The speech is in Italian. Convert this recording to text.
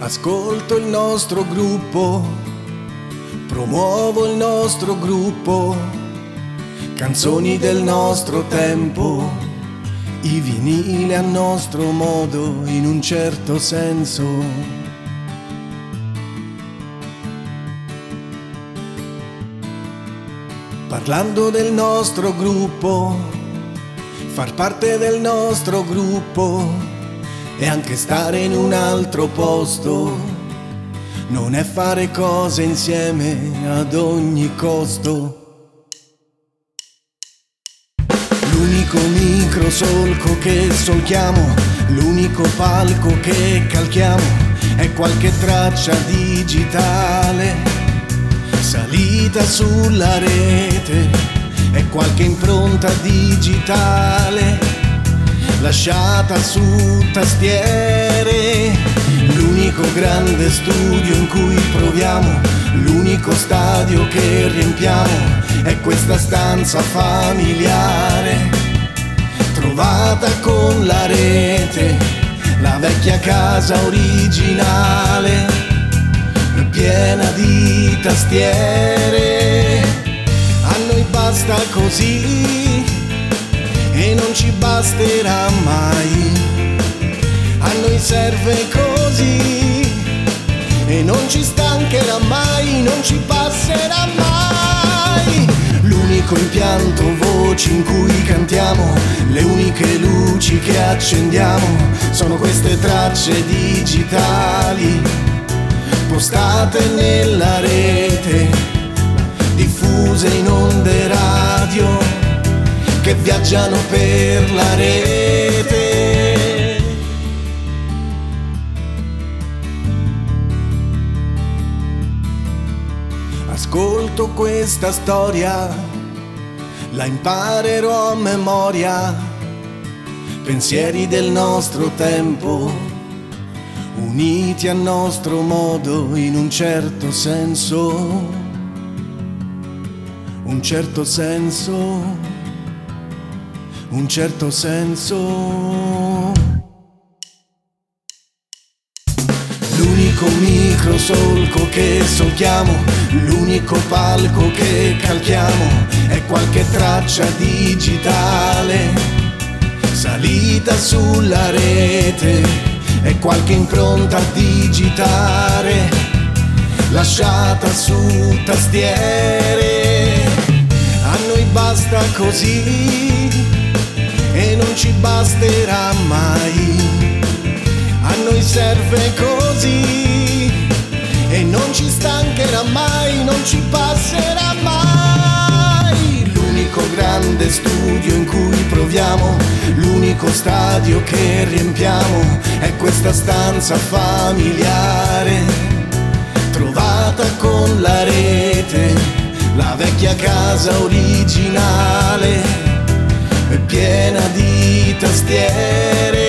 Ascolto il nostro gruppo, promuovo il nostro gruppo, canzoni del nostro tempo, i vinili a nostro modo, in un certo senso. Parlando del nostro gruppo, far parte del nostro gruppo e anche stare in un altro posto non è fare cose insieme ad ogni costo. L'unico microsolco che solchiamo, l'unico palco che calchiamo è qualche traccia digitale salita sulla rete, è qualche impronta digitale lasciata su tastiere. L'unico grande studio in cui proviamo, l'unico stadio che riempiamo è questa stanza familiare trovata con la rete, la vecchia casa originale piena di tastiere. A noi basta così e non ci basterà mai, a noi serve così e non ci stancherà mai, non ci passerà mai. L'unico impianto voci in cui cantiamo, le uniche luci che accendiamo sono queste tracce digitali postate nella rete, diffuse in onde radio che viaggiano per la rete. Ascolto questa storia, la imparerò a memoria, pensieri del nostro tempo, uniti a nostro modo in un certo senso, un certo senso. Un certo senso. L'unico microsolco che solchiamo, l'unico palco che calchiamo è qualche traccia digitale salita sulla rete, è qualche impronta digitale lasciata su tastiere. A noi basta così e non ci basterà mai, a noi serve così e non ci stancherà mai, non ci passerà mai. L'unico grande studio in cui proviamo, l'unico stadio che riempiamo è questa stanza familiare trovata con la rete, la vecchia casa originale è piena di tastiere.